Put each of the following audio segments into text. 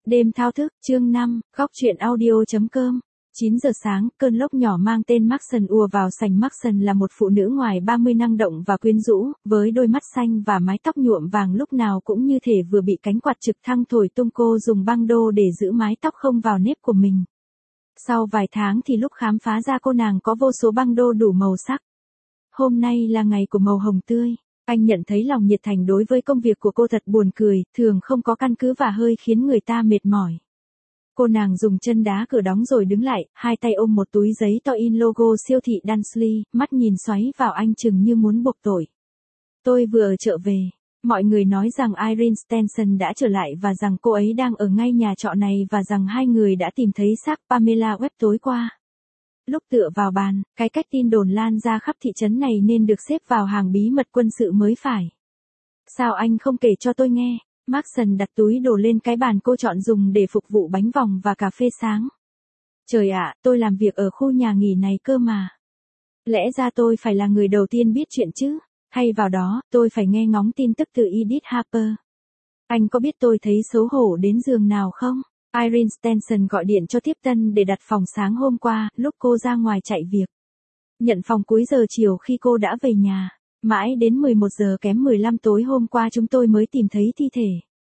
Đêm thao thức, chương 5, góc truyện audio.com. 9 giờ sáng, cơn lốc nhỏ mang tên Maxson ùa vào sảnh. Maxson là một phụ nữ ngoài 30 năng động và quyến rũ, với đôi mắt xanh và mái tóc nhuộm vàng lúc nào cũng như thể vừa bị cánh quạt trực thăng thổi tung. Cô dùng băng đô để giữ mái tóc không vào nếp của mình. Sau vài tháng thì lúc khám phá ra cô nàng có vô số băng đô đủ màu sắc. Hôm nay là ngày của màu hồng tươi. Anh nhận thấy lòng nhiệt thành đối với công việc của cô thật buồn cười, thường không có căn cứ và hơi khiến người ta mệt mỏi. Cô nàng dùng chân đá cửa đóng rồi đứng lại, hai tay ôm một túi giấy to in logo siêu thị Dunsley, mắt nhìn xoáy vào anh chừng như muốn buộc tội. Tôi vừa ở chợ về. Mọi người nói rằng Irene Stenson đã trở lại và rằng cô ấy đang ở ngay nhà trọ này và rằng hai người đã tìm thấy xác Pamela Webb tối qua. Lúc tựa vào bàn, cái cách tin đồn lan ra khắp thị trấn này nên được xếp vào hàng bí mật quân sự mới phải. Sao anh không kể cho tôi nghe? Maxson đặt túi đồ lên cái bàn cô chọn dùng để phục vụ bánh vòng và cà phê sáng. Trời ạ, tôi làm việc ở khu nhà nghỉ này cơ mà. Lẽ ra tôi phải là người đầu tiên biết chuyện chứ. Thay vào đó, tôi phải nghe ngóng tin tức từ Edith Harper. Anh có biết tôi thấy xấu hổ đến giường nào không? Irene Stenson gọi điện cho tiếp tân để đặt phòng sáng hôm qua, lúc cô ra ngoài chạy việc. Nhận phòng cuối giờ chiều khi cô đã về nhà. Mãi đến 11 giờ kém 15 tối hôm qua chúng tôi mới tìm thấy thi thể.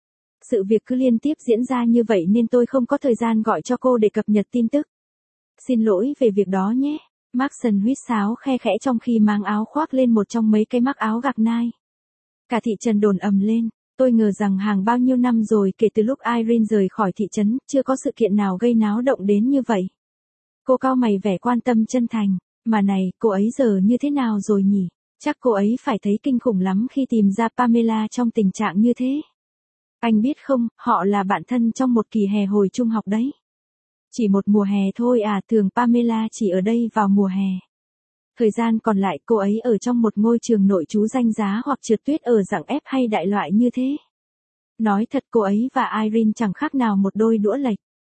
Sự việc cứ liên tiếp diễn ra như vậy nên tôi không có thời gian gọi cho cô để cập nhật tin tức. Xin lỗi về việc đó nhé. Maxson huýt sáo khe khẽ trong khi mang áo khoác lên một trong mấy cái mắc áo gạc nai. Cả thị trấn đồn ầm lên. Tôi ngờ rằng hàng bao nhiêu năm rồi kể từ lúc Irene rời khỏi thị trấn, chưa có sự kiện nào gây náo động đến như vậy. Cô cau mày vẻ quan tâm chân thành. Mà này, cô ấy giờ như thế nào rồi nhỉ? Chắc cô ấy phải thấy kinh khủng lắm khi tìm ra Pamela trong tình trạng như thế. Anh biết không, họ là bạn thân trong một kỳ hè hồi trung học đấy. Chỉ một mùa hè thôi à, thường Pamela chỉ ở đây vào mùa hè. Thời gian còn lại cô ấy ở trong một ngôi trường nội trú danh giá hoặc trượt tuyết ở dạng ép hay đại loại như thế. Nói thật cô ấy và Irene chẳng khác nào một đôi đũa lệch.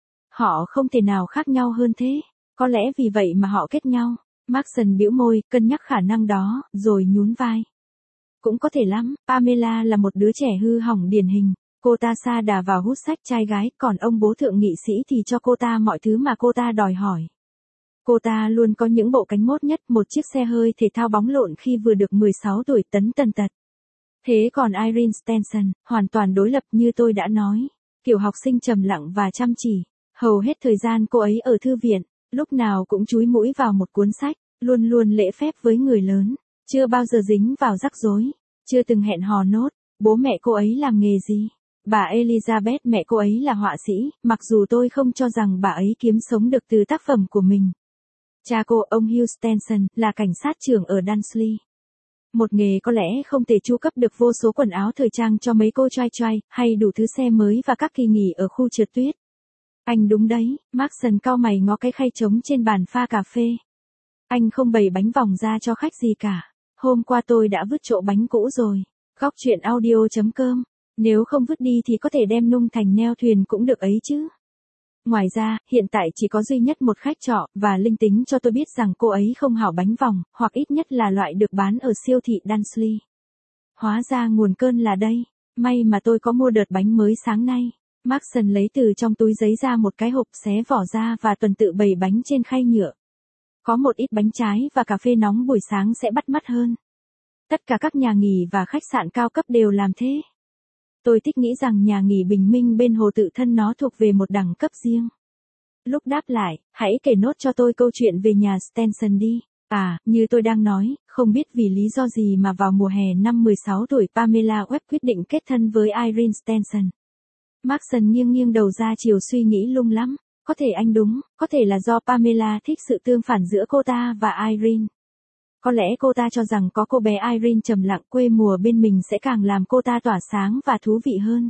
Họ không thể nào khác nhau hơn thế. Có lẽ vì vậy mà họ kết nhau. Maxson bĩu môi, cân nhắc khả năng đó, rồi nhún vai. Cũng có thể lắm, Pamela là một đứa trẻ hư hỏng điển hình. Cô ta sa đà vào hút sách trai gái, còn ông bố thượng nghị sĩ thì cho cô ta mọi thứ mà cô ta đòi hỏi. Cô ta luôn có những bộ cánh mốt nhất, một chiếc xe hơi thể thao bóng lộn khi vừa được 16 tuổi tấn tần tật. Thế còn Irene Stenson, hoàn toàn đối lập như tôi đã nói. Kiểu học sinh trầm lặng và chăm chỉ. Hầu hết thời gian cô ấy ở thư viện, lúc nào cũng chúi mũi vào một cuốn sách, luôn luôn lễ phép với người lớn, chưa bao giờ dính vào rắc rối, chưa từng hẹn hò nốt. Bố mẹ cô ấy làm nghề gì? Bà Elizabeth mẹ cô ấy là họa sĩ, mặc dù tôi không cho rằng bà ấy kiếm sống được từ tác phẩm của mình. Cha cô, ông Hugh Stenson, là cảnh sát trưởng ở Dunsley. Một nghề có lẽ không thể chu cấp được vô số quần áo thời trang cho mấy cô trai trai, hay đủ thứ xe mới và các kỳ nghỉ ở khu trượt tuyết. Anh đúng đấy, Maxson cau mày ngó cái khay trống trên bàn pha cà phê. Anh không bày bánh vòng ra cho khách gì cả. Hôm qua tôi đã vứt chỗ bánh cũ rồi. Góc truyện audio.com. Nếu không vứt đi thì có thể đem nung thành neo thuyền cũng được ấy chứ. Ngoài ra, hiện tại chỉ có duy nhất một khách trọ, và linh tính cho tôi biết rằng cô ấy không hảo bánh vòng, hoặc ít nhất là loại được bán ở siêu thị Dunsley. Hóa ra nguồn cơn là đây. May mà tôi có mua đợt bánh mới sáng nay. Maxson lấy từ trong túi giấy ra một cái hộp, xé vỏ ra và tuần tự bày bánh trên khay nhựa. Có một ít bánh trái và cà phê nóng buổi sáng sẽ bắt mắt hơn. Tất cả các nhà nghỉ và khách sạn cao cấp đều làm thế. Tôi thích nghĩ rằng nhà nghỉ bình minh bên hồ tự thân nó thuộc về một đẳng cấp riêng. Lúc đáp lại, hãy kể nốt cho tôi câu chuyện về nhà Stenson đi. À, như tôi đang nói, không biết vì lý do gì mà vào mùa hè năm 16 tuổi Pamela Webb quyết định kết thân với Irene Stenson. Maxson nghiêng nghiêng đầu ra chiều suy nghĩ lung lắm. Có thể anh đúng, có thể là do Pamela thích sự tương phản giữa cô ta và Irene. Có lẽ cô ta cho rằng có cô bé Irene trầm lặng quê mùa bên mình sẽ càng làm cô ta tỏa sáng và thú vị hơn.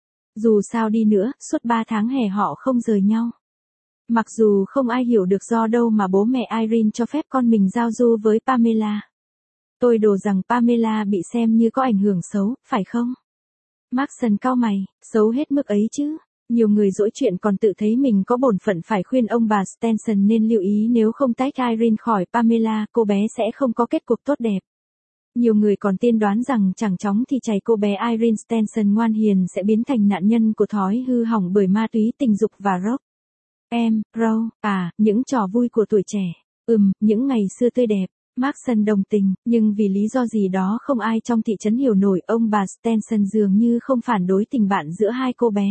Dù sao đi nữa, suốt 3 tháng hè họ không rời nhau. Mặc dù không ai hiểu được do đâu mà bố mẹ Irene cho phép con mình giao du với Pamela. Tôi đổ rằng Pamela bị xem như có ảnh hưởng xấu, phải không? Maxson cau mày, xấu hết mức ấy chứ. Nhiều người dỗi chuyện còn tự thấy mình có bổn phận phải khuyên ông bà Stenson nên lưu ý nếu không tách Irene khỏi Pamela, cô bé sẽ không có kết cục tốt đẹp. Nhiều người còn tiên đoán rằng chẳng chóng thì chảy cô bé Irene Stenson ngoan hiền sẽ biến thành nạn nhân của thói hư hỏng bởi ma túy tình dục và rock. Những trò vui của tuổi trẻ. Những ngày xưa tươi đẹp. Mason đồng tình, nhưng vì lý do gì đó không ai trong thị trấn hiểu nổi ông bà Stenson dường như không phản đối tình bạn giữa hai cô bé.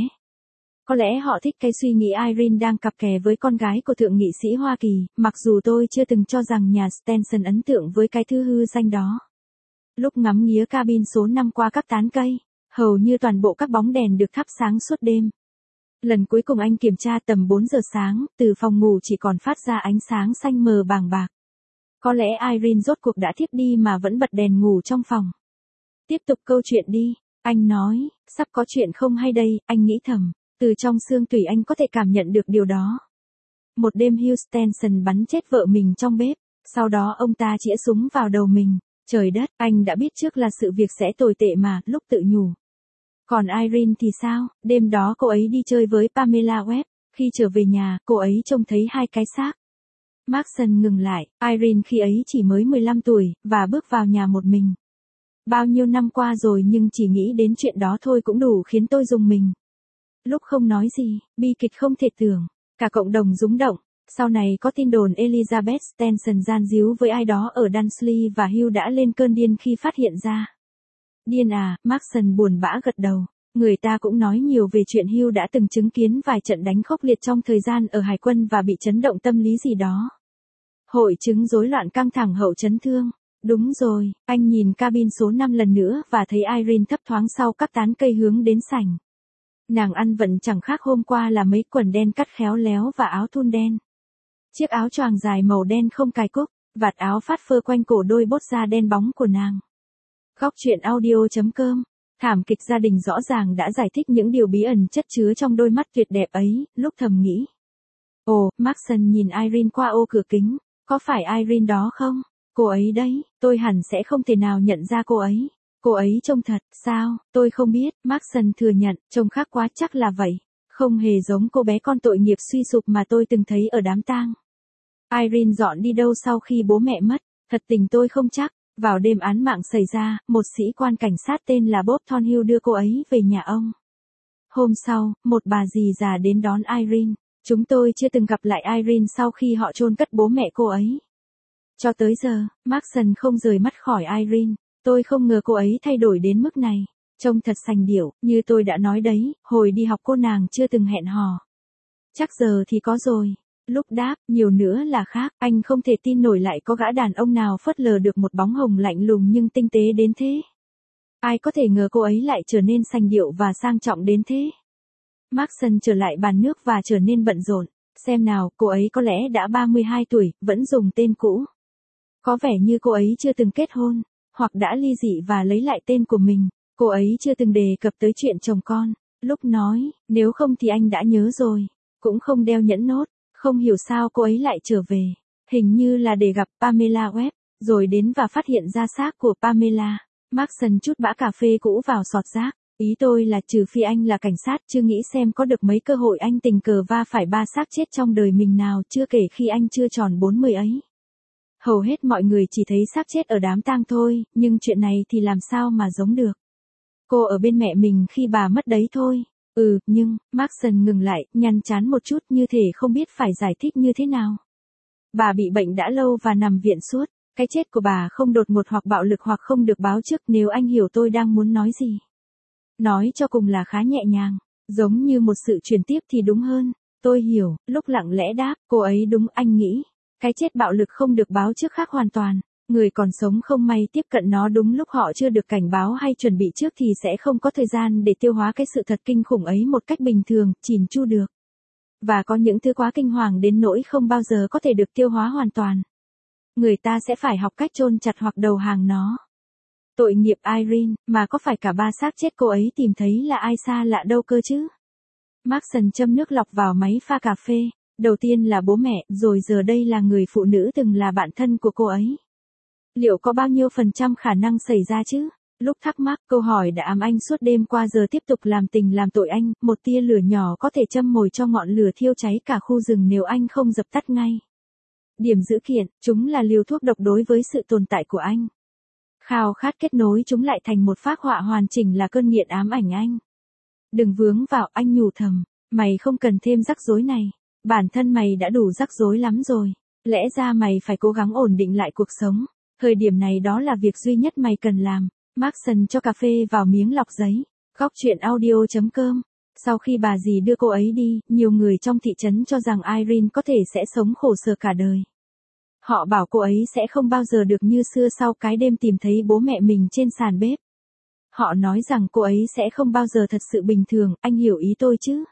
Có lẽ họ thích cái suy nghĩ Irene đang cặp kè với con gái của thượng nghị sĩ Hoa Kỳ, mặc dù tôi chưa từng cho rằng nhà Stenson ấn tượng với cái thứ hư danh đó. Lúc ngắm nghía cabin số 5 qua các tán cây, hầu như toàn bộ các bóng đèn được thắp sáng suốt đêm. Lần cuối cùng anh kiểm tra tầm 4 giờ sáng, từ phòng ngủ chỉ còn phát ra ánh sáng xanh mờ bàng bạc. Có lẽ Irene rốt cuộc đã thiếp đi mà vẫn bật đèn ngủ trong phòng. Tiếp tục câu chuyện đi, anh nói, sắp có chuyện không hay đây, anh nghĩ thầm, từ trong xương tủy anh có thể cảm nhận được điều đó. Một đêm Hugh Stenson bắn chết vợ mình trong bếp, sau đó ông ta chĩa súng vào đầu mình, trời đất, anh đã biết trước là sự việc sẽ tồi tệ mà, lúc tự nhủ. Còn Irene thì sao, đêm đó cô ấy đi chơi với Pamela Webb, khi trở về nhà, cô ấy trông thấy hai cái xác. Mason ngừng lại, Irene khi ấy chỉ mới 15 tuổi, và bước vào nhà một mình. Bao nhiêu năm qua rồi nhưng chỉ nghĩ đến chuyện đó thôi cũng đủ khiến tôi rùng mình. Lúc không nói gì, bi kịch không thể tưởng, cả cộng đồng rúng động. Sau này có tin đồn Elizabeth Stenson gian díu với ai đó ở Dunsley và Hugh đã lên cơn điên khi phát hiện ra. Điên à, Mason buồn bã gật đầu. Người ta cũng nói nhiều về chuyện Hugh đã từng chứng kiến vài trận đánh khốc liệt trong thời gian ở hải quân và bị chấn động tâm lý gì đó. Hội chứng rối loạn căng thẳng hậu chấn thương. Đúng rồi, anh nhìn cabin số 5 lần nữa và thấy Irene thấp thoáng sau các tán cây hướng đến sảnh. Nàng ăn vận chẳng khác hôm qua là mấy quần đen cắt khéo léo và áo thun đen. Chiếc áo choàng dài màu đen không cài cúc, vạt áo phát phơ quanh cổ đôi bốt da đen bóng của nàng. Góc truyện audio.com. Thảm kịch gia đình rõ ràng đã giải thích những điều bí ẩn chất chứa trong đôi mắt tuyệt đẹp ấy, lúc thầm nghĩ. Ồ, Mason nhìn Irene qua ô cửa kính, có phải Irene đó không? Cô ấy đấy, tôi hẳn sẽ không thể nào nhận ra cô ấy. Cô ấy trông thật, sao, tôi không biết, Mason thừa nhận, trông khác quá chắc là vậy. Không hề giống cô bé con tội nghiệp suy sụp mà tôi từng thấy ở đám tang. Irene dọn đi đâu sau khi bố mẹ mất, thật tình tôi không chắc. Vào đêm án mạng xảy ra, một sĩ quan cảnh sát tên là Bob Thornhill đưa cô ấy về nhà ông. Hôm sau, một bà dì già đến đón Irene. Chúng tôi chưa từng gặp lại Irene sau khi họ chôn cất bố mẹ cô ấy. Cho tới giờ, Mason không rời mắt khỏi Irene. Tôi không ngờ cô ấy thay đổi đến mức này. Trông thật sành điệu, như tôi đã nói đấy, hồi đi học cô nàng chưa từng hẹn hò. Chắc giờ thì có rồi. Lúc đáp, nhiều nữa là khác, anh không thể tin nổi lại có gã đàn ông nào phớt lờ được một bóng hồng lạnh lùng nhưng tinh tế đến thế. Ai có thể ngờ cô ấy lại trở nên sành điệu và sang trọng đến thế. Mason trở lại bàn nước và trở nên bận rộn. Xem nào, cô ấy có lẽ đã 32 tuổi, vẫn dùng tên cũ. Có vẻ như cô ấy chưa từng kết hôn, hoặc đã ly dị và lấy lại tên của mình. Cô ấy chưa từng đề cập tới chuyện chồng con. Lúc nói, nếu không thì anh đã nhớ rồi. Cũng không đeo nhẫn nốt. Không hiểu sao cô ấy lại trở về. Hình như là để gặp Pamela Webb, rồi đến và phát hiện ra xác của Pamela. Mason chút bã cà phê cũ vào sọt rác. Ý tôi là trừ phi anh là cảnh sát chưa nghĩ xem có được mấy cơ hội anh tình cờ va phải 3 xác chết trong đời mình nào chưa kể khi anh chưa tròn 40 ấy. Hầu hết mọi người chỉ thấy xác chết ở đám tang thôi, nhưng chuyện này thì làm sao mà giống được. Cô ở bên mẹ mình khi bà mất đấy thôi. Nhưng, Mason ngừng lại, nhăn chán một chút như thể không biết phải giải thích như thế nào. Bà bị bệnh đã lâu và nằm viện suốt. Cái chết của bà không đột ngột hoặc bạo lực hoặc không được báo trước nếu anh hiểu tôi đang muốn nói gì. Nói cho cùng là khá nhẹ nhàng, giống như một sự chuyển tiếp thì đúng hơn. Tôi hiểu, lúc lặng lẽ đáp, cô ấy đúng anh nghĩ. Cái chết bạo lực không được báo trước khác hoàn toàn. Người còn sống không may tiếp cận nó đúng lúc họ chưa được cảnh báo hay chuẩn bị trước thì sẽ không có thời gian để tiêu hóa cái sự thật kinh khủng ấy một cách bình thường, chỉn chu được. Và có những thứ quá kinh hoàng đến nỗi không bao giờ có thể được tiêu hóa hoàn toàn. Người ta sẽ phải học cách chôn chặt hoặc đầu hàng nó. Tội nghiệp Irene, mà có phải cả 3 xác chết cô ấy tìm thấy là ai xa lạ đâu cơ chứ? Mason châm nước lọc vào máy pha cà phê. Đầu tiên là bố mẹ, rồi giờ đây là người phụ nữ từng là bạn thân của cô ấy. Liệu có bao nhiêu % khả năng xảy ra chứ? Lúc thắc mắc, câu hỏi đã ám anh suốt đêm qua giờ tiếp tục làm tình làm tội anh, một tia lửa nhỏ có thể châm mồi cho ngọn lửa thiêu cháy cả khu rừng nếu anh không dập tắt ngay. Điểm dữ kiện, chúng là liều thuốc độc đối với sự tồn tại của anh. Khao khát kết nối chúng lại thành một phác họa hoàn chỉnh là cơn nghiện ám ảnh anh. Đừng vướng vào, anh nhủ thầm. Mày không cần thêm rắc rối này. Bản thân mày đã đủ rắc rối lắm rồi. Lẽ ra mày phải cố gắng ổn định lại cuộc sống. Thời điểm này đó là việc duy nhất mày cần làm. Maxson cho cà phê vào miếng lọc giấy. Góc chuyện audio.com. Sau khi bà dì đưa cô ấy đi, nhiều người trong thị trấn cho rằng Irene có thể sẽ sống khổ sở cả đời. Họ bảo cô ấy sẽ không bao giờ được như xưa sau cái đêm tìm thấy bố mẹ mình trên sàn bếp. Họ nói rằng cô ấy sẽ không bao giờ thật sự bình thường, anh hiểu ý tôi chứ?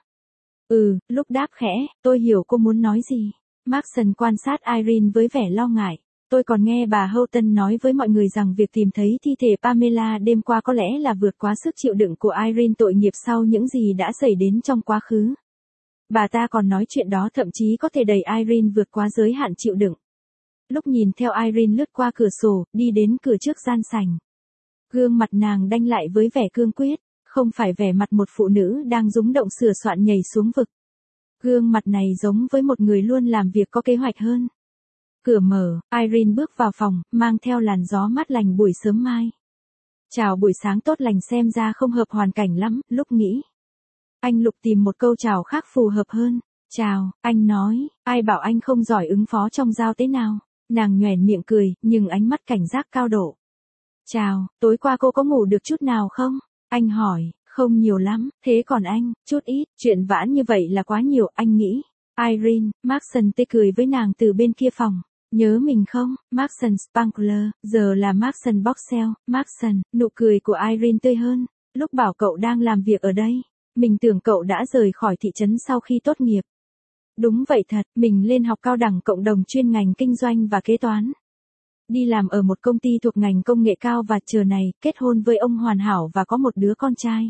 Lúc đáp khẽ, tôi hiểu cô muốn nói gì. Maxson quan sát Irene với vẻ lo ngại. Tôi còn nghe bà Houghton nói với mọi người rằng việc tìm thấy thi thể Pamela đêm qua có lẽ là vượt quá sức chịu đựng của Irene tội nghiệp sau những gì đã xảy đến trong quá khứ. Bà ta còn nói chuyện đó thậm chí có thể đẩy Irene vượt quá giới hạn chịu đựng. Lúc nhìn theo Irene lướt qua cửa sổ, đi đến cửa trước gian sảnh. Gương mặt nàng đanh lại với vẻ cương quyết, không phải vẻ mặt một phụ nữ đang rúng động sửa soạn nhảy xuống vực. Gương mặt này giống với một người luôn làm việc có kế hoạch hơn. Cửa mở, Irene bước vào phòng, mang theo làn gió mát lành buổi sớm mai. Chào buổi sáng tốt lành xem ra không hợp hoàn cảnh lắm, lúc nghĩ. Anh Lục tìm một câu chào khác phù hợp hơn. Chào, anh nói, ai bảo anh không giỏi ứng phó trong giao tế nào. Nàng nhoẻn miệng cười, nhưng ánh mắt cảnh giác cao độ. Chào, tối qua cô có ngủ được chút nào không? Anh hỏi, không nhiều lắm, thế còn anh, chút ít, chuyện vãn như vậy là quá nhiều, anh nghĩ. Irene, Maxson tê cười với nàng từ bên kia phòng. Nhớ mình không, Maxson Spankler, giờ là Maxson Boxell, Maxson, nụ cười của Irene tươi hơn. Lúc bảo cậu đang làm việc ở đây, mình tưởng cậu đã rời khỏi thị trấn sau khi tốt nghiệp. Đúng vậy thật, mình lên học cao đẳng cộng đồng chuyên ngành kinh doanh và kế toán. Đi làm ở một công ty thuộc ngành công nghệ cao và chờ này, kết hôn với ông hoàn hảo và có một đứa con trai.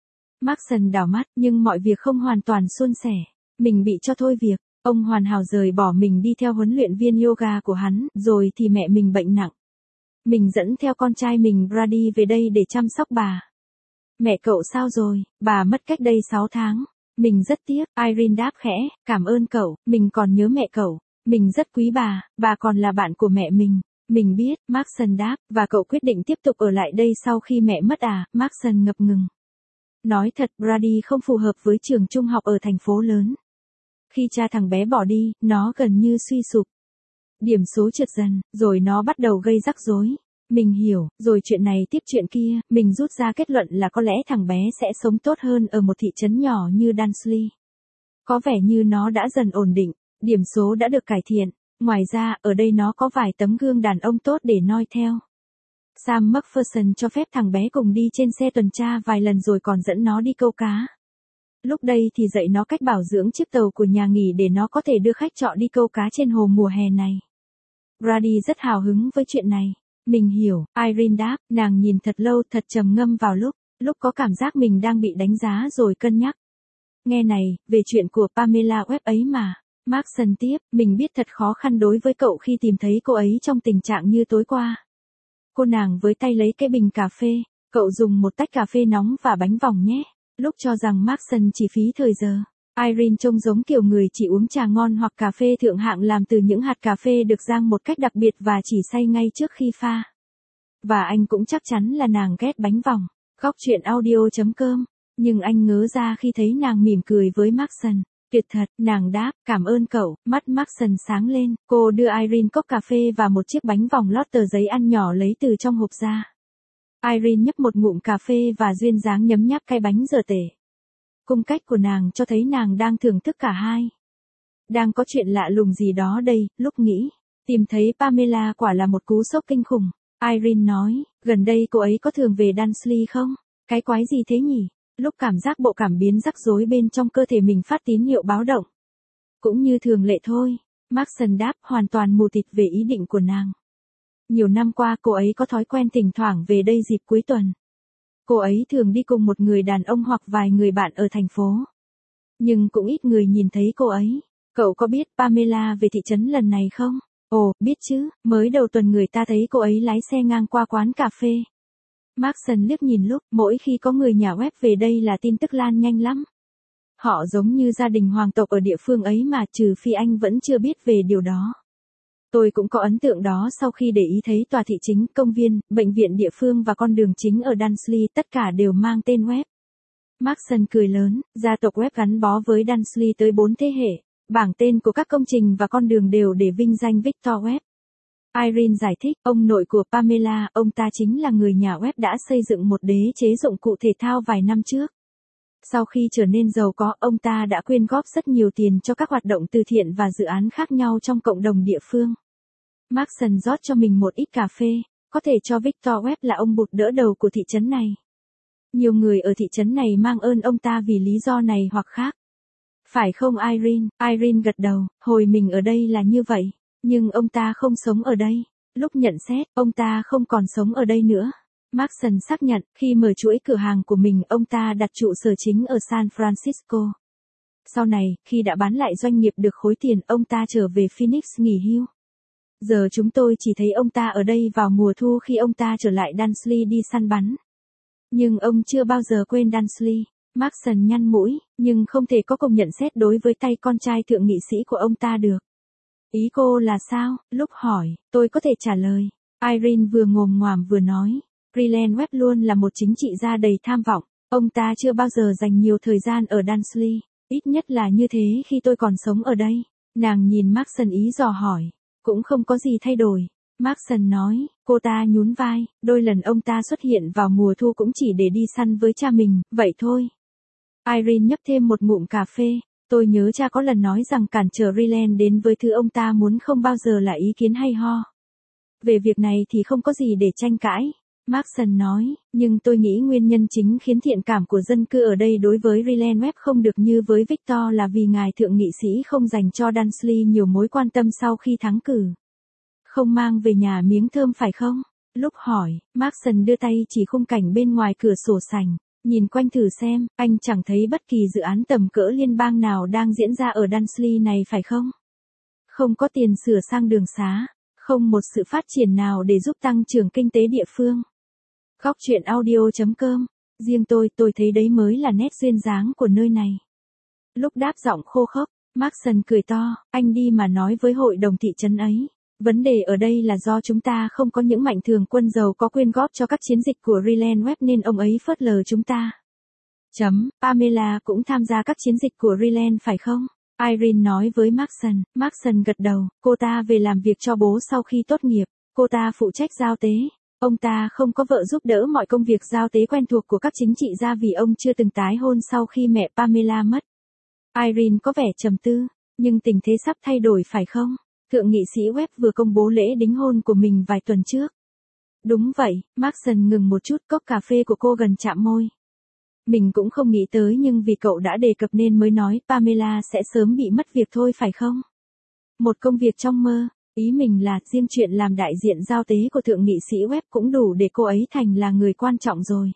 Maxson đảo mắt, nhưng mọi việc không hoàn toàn suôn sẻ. Mình bị cho thôi việc, ông hoàn hảo rời bỏ mình đi theo huấn luyện viên yoga của hắn, rồi thì mẹ mình bệnh nặng. Mình dẫn theo con trai mình Brady về đây để chăm sóc bà. Mẹ cậu sao rồi, bà mất cách đây 6 tháng. Mình rất tiếc, Irene đáp khẽ, cảm ơn cậu, mình còn nhớ mẹ cậu. Mình rất quý bà còn là bạn của mẹ mình. Mình biết, Maxson đáp, và cậu quyết định tiếp tục ở lại đây sau khi mẹ mất à, Maxson ngập ngừng. Nói thật, Brady không phù hợp với trường trung học ở thành phố lớn. Khi cha thằng bé bỏ đi, nó gần như suy sụp. Điểm số trượt dần, rồi nó bắt đầu gây rắc rối. Mình hiểu, rồi chuyện này tiếp chuyện kia, mình rút ra kết luận là có lẽ thằng bé sẽ sống tốt hơn ở một thị trấn nhỏ như Dunsley. Có vẻ như nó đã dần ổn định, điểm số đã được cải thiện. Ngoài ra, ở đây nó có vài tấm gương đàn ông tốt để noi theo. Sam McPherson cho phép thằng bé cùng đi trên xe tuần tra vài lần rồi còn dẫn nó đi câu cá. Lúc đây thì dạy nó cách bảo dưỡng chiếc tàu của nhà nghỉ để nó có thể đưa khách trọ đi câu cá trên hồ mùa hè này. Brady rất hào hứng với chuyện này. Mình hiểu, Irene đáp, nàng nhìn thật lâu thật trầm ngâm vào lúc có cảm giác mình đang bị đánh giá rồi cân nhắc. Nghe này, về chuyện của Pamela Webb ấy mà. Maxson tiếp, mình biết thật khó khăn đối với cậu khi tìm thấy cô ấy trong tình trạng như tối qua. Cô nàng với tay lấy cái bình cà phê, cậu dùng một tách cà phê nóng và bánh vòng nhé. Lúc cho rằng Maxson chỉ phí thời giờ, Irene trông giống kiểu người chỉ uống trà ngon hoặc cà phê thượng hạng làm từ những hạt cà phê được rang một cách đặc biệt và chỉ xay ngay trước khi pha. Và anh cũng chắc chắn là nàng ghét bánh vòng. Góc chuyện audio.com. Nhưng anh ngớ ra khi thấy nàng mỉm cười với Maxson. Tuyệt thật, nàng đáp, cảm ơn cậu, mắt Maxson sáng lên, cô đưa Irene cốc cà phê và một chiếc bánh vòng lót tờ giấy ăn nhỏ lấy từ trong hộp ra. Irene nhấp một ngụm cà phê và duyên dáng nhấm nháp cái bánh dở tể. Cung cách của nàng cho thấy nàng đang thưởng thức cả hai. Đang có chuyện lạ lùng gì đó đây, lúc nghĩ. Tìm thấy Pamela quả là một cú sốc kinh khủng. Irene nói, gần đây cô ấy có thường về Dunsley không? Cái quái gì thế nhỉ? Lúc cảm giác bộ cảm biến rắc rối bên trong cơ thể mình phát tín hiệu báo động. Cũng như thường lệ thôi. Maxson đáp hoàn toàn mù tịt về ý định của nàng. Nhiều năm qua cô ấy có thói quen thỉnh thoảng về đây dịp cuối tuần. Cô ấy thường đi cùng một người đàn ông hoặc vài người bạn ở thành phố. Nhưng cũng ít người nhìn thấy cô ấy. Cậu có biết Pamela về thị trấn lần này không? Ồ, biết chứ, mới đầu tuần người ta thấy cô ấy lái xe ngang qua quán cà phê. Maxson liếc nhìn lúc, mỗi khi có người nhà web về đây là tin tức lan nhanh lắm. Họ giống như gia đình hoàng tộc ở địa phương ấy mà trừ phi anh vẫn chưa biết về điều đó. Tôi cũng có ấn tượng đó sau khi để ý thấy tòa thị chính, công viên, bệnh viện địa phương và con đường chính ở Dunsley tất cả đều mang tên Webb. Marston cười lớn, gia tộc Webb gắn bó với Dunsley tới 4 thế hệ. Bảng tên của các công trình và con đường đều để vinh danh Victor Webb. Irene giải thích, ông nội của Pamela, ông ta chính là người nhà Webb đã xây dựng một đế chế dụng cụ thể thao vài năm trước. Sau khi trở nên giàu có, ông ta đã quyên góp rất nhiều tiền cho các hoạt động từ thiện và dự án khác nhau trong cộng đồng địa phương. Marston rót cho mình một ít cà phê, có thể cho Victor Webb là ông bụt đỡ đầu của thị trấn này. Nhiều người ở thị trấn này mang ơn ông ta vì lý do này hoặc khác. Phải không Irene? Irene gật đầu, hồi mình ở đây là như vậy, nhưng ông ta không sống ở đây. Lúc nhận xét, ông ta không còn sống ở đây nữa. Marston xác nhận, khi mở chuỗi cửa hàng của mình, ông ta đặt trụ sở chính ở San Francisco. Sau này, khi đã bán lại doanh nghiệp được khối tiền, ông ta trở về Phoenix nghỉ hưu. Giờ chúng tôi chỉ thấy ông ta ở đây vào mùa thu khi ông ta trở lại Dunsley đi săn bắn. Nhưng ông chưa bao giờ quên Dunsley. Marston nhăn mũi, nhưng không thể có cùng nhận xét đối với tay con trai thượng nghị sĩ của ông ta được. Ý cô là sao? Lúc hỏi, tôi có thể trả lời. Irene vừa ngồm ngoàm vừa nói. Rylend Webb luôn là một chính trị gia đầy tham vọng. Ông ta chưa bao giờ dành nhiều thời gian ở Dunsley. Ít nhất là như thế khi tôi còn sống ở đây. Nàng nhìn Marston ý dò hỏi. Cũng không có gì thay đổi. Marston nói, cô ta nhún vai, đôi lần ông ta xuất hiện vào mùa thu cũng chỉ để đi săn với cha mình, vậy thôi. Irene nhấp thêm một ngụm cà phê. Tôi nhớ cha có lần nói rằng cản trở Rylend đến với thứ ông ta muốn không bao giờ là ý kiến hay ho. Về việc này thì không có gì để tranh cãi. Marston nói, nhưng tôi nghĩ nguyên nhân chính khiến thiện cảm của dân cư ở đây đối với Rylend Webb không được như với Victor là vì ngài thượng nghị sĩ không dành cho Dunsley nhiều mối quan tâm sau khi thắng cử. Không mang về nhà miếng thơm phải không? Lúc hỏi, Marston đưa tay chỉ khung cảnh bên ngoài cửa sổ sảnh. Nhìn quanh thử xem, anh chẳng thấy bất kỳ dự án tầm cỡ liên bang nào đang diễn ra ở Dunsley này phải không? Không có tiền sửa sang đường xá, không một sự phát triển nào để giúp tăng trưởng kinh tế địa phương. Góc truyện audio.com. Riêng tôi thấy đấy mới là nét duyên dáng của nơi này. Lúc đáp giọng khô khốc, Marston cười to, anh đi mà nói với hội đồng thị trấn ấy. Vấn đề ở đây là do chúng ta không có những mạnh thường quân giàu có quyên góp cho các chiến dịch của Rylend Webb nên ông ấy phớt lờ chúng ta. Pamela cũng tham gia các chiến dịch của Rylend phải không? Irene nói với Marston. Marston gật đầu, cô ta về làm việc cho bố sau khi tốt nghiệp. Cô ta phụ trách giao tế. Ông ta không có vợ giúp đỡ mọi công việc giao tế quen thuộc của các chính trị gia vì ông chưa từng tái hôn sau khi mẹ Pamela mất. Irene có vẻ trầm tư, nhưng tình thế sắp thay đổi phải không? Thượng nghị sĩ Webb vừa công bố lễ đính hôn của mình vài tuần trước. Đúng vậy, Marston ngừng một chút, cốc cà phê của cô gần chạm môi. Mình cũng không nghĩ tới nhưng vì cậu đã đề cập nên mới nói Pamela sẽ sớm bị mất việc thôi phải không? Một công việc trong mơ, ý mình là riêng chuyện làm đại diện giao tế của thượng nghị sĩ Webb cũng đủ để cô ấy thành là người quan trọng rồi.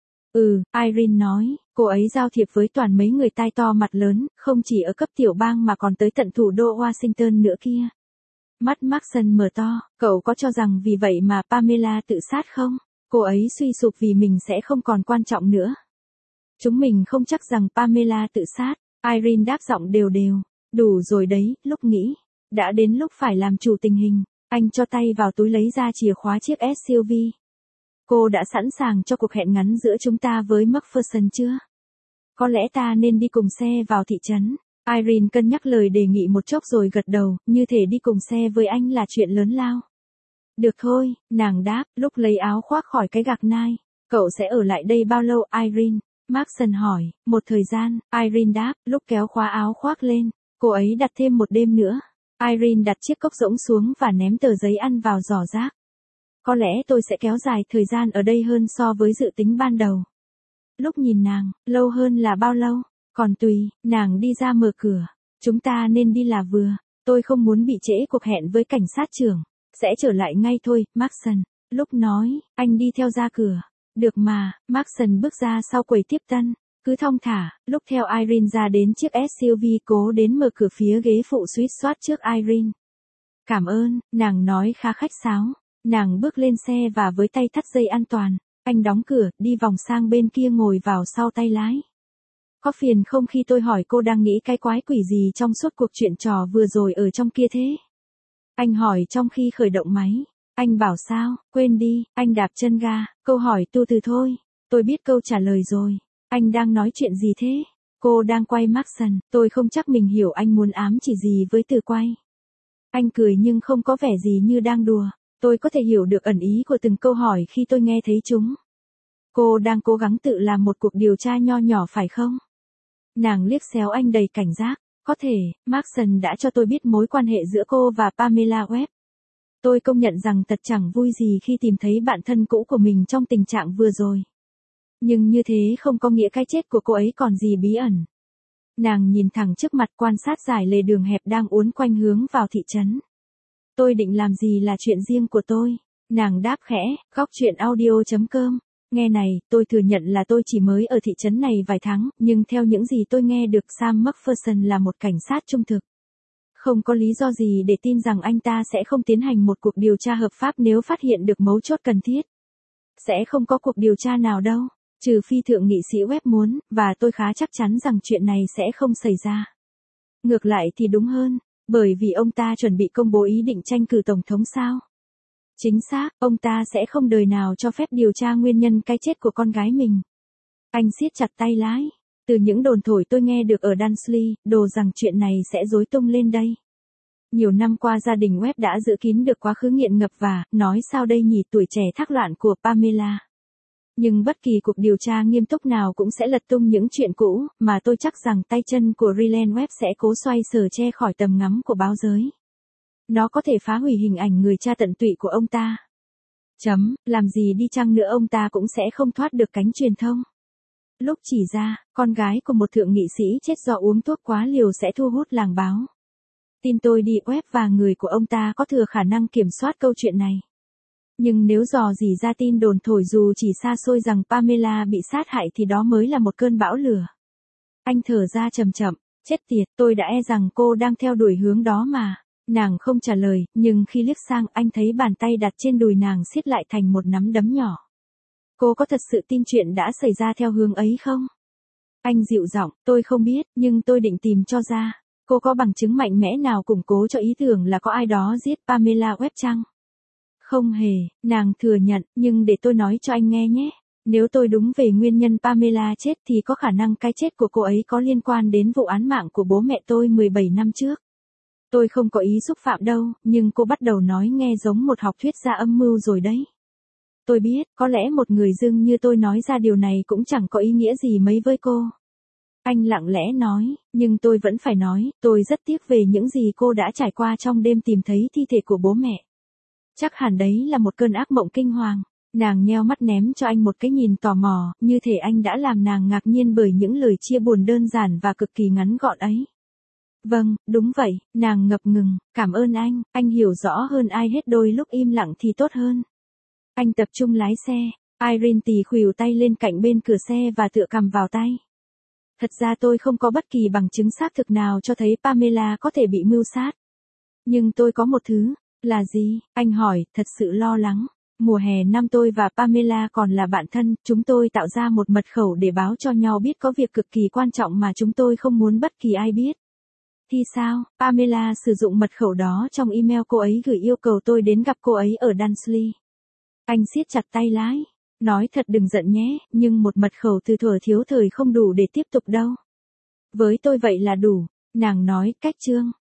Irene nói, cô ấy giao thiệp với toàn mấy người tai to mặt lớn, không chỉ ở cấp tiểu bang mà còn tới tận thủ đô Washington nữa kia. Mắt Marston mở to, cậu có cho rằng vì vậy mà Pamela tự sát không? Cô ấy suy sụp vì mình sẽ không còn quan trọng nữa. Chúng mình không chắc rằng Pamela tự sát. Irene đáp giọng đều đều. Đủ rồi đấy, lúc nghĩ. Đã đến lúc phải làm chủ tình hình. Anh cho tay vào túi lấy ra chìa khóa chiếc SUV. Cô đã sẵn sàng cho cuộc hẹn ngắn giữa chúng ta với McPherson chưa? Có lẽ ta nên đi cùng xe vào thị trấn. Irene cân nhắc lời đề nghị một chốc rồi gật đầu, như thể đi cùng xe với anh là chuyện lớn lao. Được thôi, nàng đáp, lúc lấy áo khoác khỏi cái gạc nai. Cậu sẽ ở lại đây bao lâu Irene? Marston hỏi, một thời gian, Irene đáp, lúc kéo khóa áo khoác lên. Cô ấy đặt thêm một đêm nữa. Irene đặt chiếc cốc rỗng xuống và ném tờ giấy ăn vào giỏ rác. Có lẽ tôi sẽ kéo dài thời gian ở đây hơn so với dự tính ban đầu. Lúc nhìn nàng, lâu hơn là bao lâu? Còn tùy, nàng đi ra mở cửa. Chúng ta nên đi là vừa. Tôi không muốn bị trễ cuộc hẹn với cảnh sát trưởng. Sẽ trở lại ngay thôi, Marston. Lúc nói, anh đi theo ra cửa. Được mà, Marston bước ra sau quầy tiếp tân. Cứ thong thả, lúc theo Irene ra đến chiếc SUV cố đến mở cửa phía ghế phụ suýt soát trước Irene. Cảm ơn, nàng nói khá khách sáo. Nàng bước lên xe và với tay thắt dây an toàn. Anh đóng cửa, đi vòng sang bên kia ngồi vào sau tay lái. Có phiền không khi tôi hỏi cô đang nghĩ cái quái quỷ gì trong suốt cuộc chuyện trò vừa rồi ở trong kia thế? Anh hỏi trong khi khởi động máy. Anh bảo sao, quên đi, anh đạp chân ga, câu hỏi tu từ thôi. Tôi biết câu trả lời rồi. Anh đang nói chuyện gì thế? Cô đang quay Maxon, tôi không chắc mình hiểu anh muốn ám chỉ gì với từ quay. Anh cười nhưng không có vẻ gì như đang đùa. Tôi có thể hiểu được ẩn ý của từng câu hỏi khi tôi nghe thấy chúng. Cô đang cố gắng tự làm một cuộc điều tra nho nhỏ phải không? Nàng liếc xéo anh đầy cảnh giác. Có thể, Maxon đã cho tôi biết mối quan hệ giữa cô và Pamela Webb. Tôi công nhận rằng thật chẳng vui gì khi tìm thấy bạn thân cũ của mình trong tình trạng vừa rồi. Nhưng như thế không có nghĩa cái chết của cô ấy còn gì bí ẩn. Nàng nhìn thẳng trước mặt quan sát dải lề đường hẹp đang uốn quanh hướng vào thị trấn. Tôi định làm gì là chuyện riêng của tôi. Nàng đáp khẽ, góc chuyện audio.com. Nghe này, tôi thừa nhận là tôi chỉ mới ở thị trấn này vài tháng, nhưng theo những gì tôi nghe được Sam McPherson là một cảnh sát trung thực. Không có lý do gì để tin rằng anh ta sẽ không tiến hành một cuộc điều tra hợp pháp nếu phát hiện được mấu chốt cần thiết. Sẽ không có cuộc điều tra nào đâu, trừ phi thượng nghị sĩ Webb muốn, và tôi khá chắc chắn rằng chuyện này sẽ không xảy ra. Ngược lại thì đúng hơn, bởi vì ông ta chuẩn bị công bố ý định tranh cử tổng thống sao? Chính xác, ông ta sẽ không đời nào cho phép điều tra nguyên nhân cái chết của con gái mình. Anh siết chặt tay lái. Từ những đồn thổi tôi nghe được ở Dunsley, đồ rằng chuyện này sẽ rối tung lên đây. Nhiều năm qua gia đình Webb đã giữ kín được quá khứ nghiện ngập và, nói sao đây nhỉ, tuổi trẻ thác loạn của Pamela. Nhưng bất kỳ cuộc điều tra nghiêm túc nào cũng sẽ lật tung những chuyện cũ, mà tôi chắc rằng tay chân của Rylance Webb sẽ cố xoay sở che khỏi tầm ngắm của báo giới. Nó có thể phá hủy hình ảnh người cha tận tụy của ông ta. Làm gì đi chăng nữa ông ta cũng sẽ không thoát được cánh truyền thông. Lúc chỉ ra, con gái của một thượng nghị sĩ chết do uống thuốc quá liều sẽ thu hút làng báo. Tin tôi đi, Webb và người của ông ta có thừa khả năng kiểm soát câu chuyện này. Nhưng nếu dò dỉ ra tin đồn thổi dù chỉ xa xôi rằng Pamela bị sát hại thì đó mới là một cơn bão lửa. Anh thở ra chậm chậm, chết tiệt, tôi đã e rằng cô đang theo đuổi hướng đó mà. Nàng không trả lời, nhưng khi liếc sang anh thấy bàn tay đặt trên đùi nàng siết lại thành một nắm đấm nhỏ. Cô có thật sự tin chuyện đã xảy ra theo hướng ấy không? Anh dịu giọng, tôi không biết, nhưng tôi định tìm cho ra. Cô có bằng chứng mạnh mẽ nào củng cố cho ý tưởng là có ai đó giết Pamela Webb chăng? Không hề, nàng thừa nhận, nhưng để tôi nói cho anh nghe nhé. Nếu tôi đúng về nguyên nhân Pamela chết thì có khả năng cái chết của cô ấy có liên quan đến vụ án mạng của bố mẹ tôi 17 năm trước. Tôi không có ý xúc phạm đâu, nhưng cô bắt đầu nói nghe giống một học thuyết gia âm mưu rồi đấy. Tôi biết, có lẽ một người dưng như tôi nói ra điều này cũng chẳng có ý nghĩa gì mấy với cô. Anh lặng lẽ nói, nhưng tôi vẫn phải nói, tôi rất tiếc về những gì cô đã trải qua trong đêm tìm thấy thi thể của bố mẹ. Chắc hẳn đấy là một cơn ác mộng kinh hoàng. Nàng nheo mắt ném cho anh một cái nhìn tò mò, như thể anh đã làm nàng ngạc nhiên bởi những lời chia buồn đơn giản và cực kỳ ngắn gọn ấy. Vâng, đúng vậy, nàng ngập ngừng, cảm ơn anh hiểu rõ hơn ai hết, đôi lúc im lặng thì tốt hơn. Anh tập trung lái xe, Irene tì khuỷu tay lên cạnh bên cửa xe và tựa cằm vào tay. Thật ra tôi không có bất kỳ bằng chứng xác thực nào cho thấy Pamela có thể bị mưu sát. Nhưng tôi có một thứ, là gì? Anh hỏi, thật sự lo lắng. Mùa hè năm tôi và Pamela còn là bạn thân, chúng tôi tạo ra một mật khẩu để báo cho nhau biết có việc cực kỳ quan trọng mà chúng tôi không muốn bất kỳ ai biết. Thì sao, Pamela sử dụng mật khẩu đó trong email cô ấy gửi yêu cầu tôi đến gặp cô ấy ở Dunsley. Anh siết chặt tay lái. Nói thật đừng giận nhé, nhưng một mật khẩu từ thuở thiếu thời không đủ để tiếp tục đâu. Với tôi vậy là đủ, nàng nói, cách chương.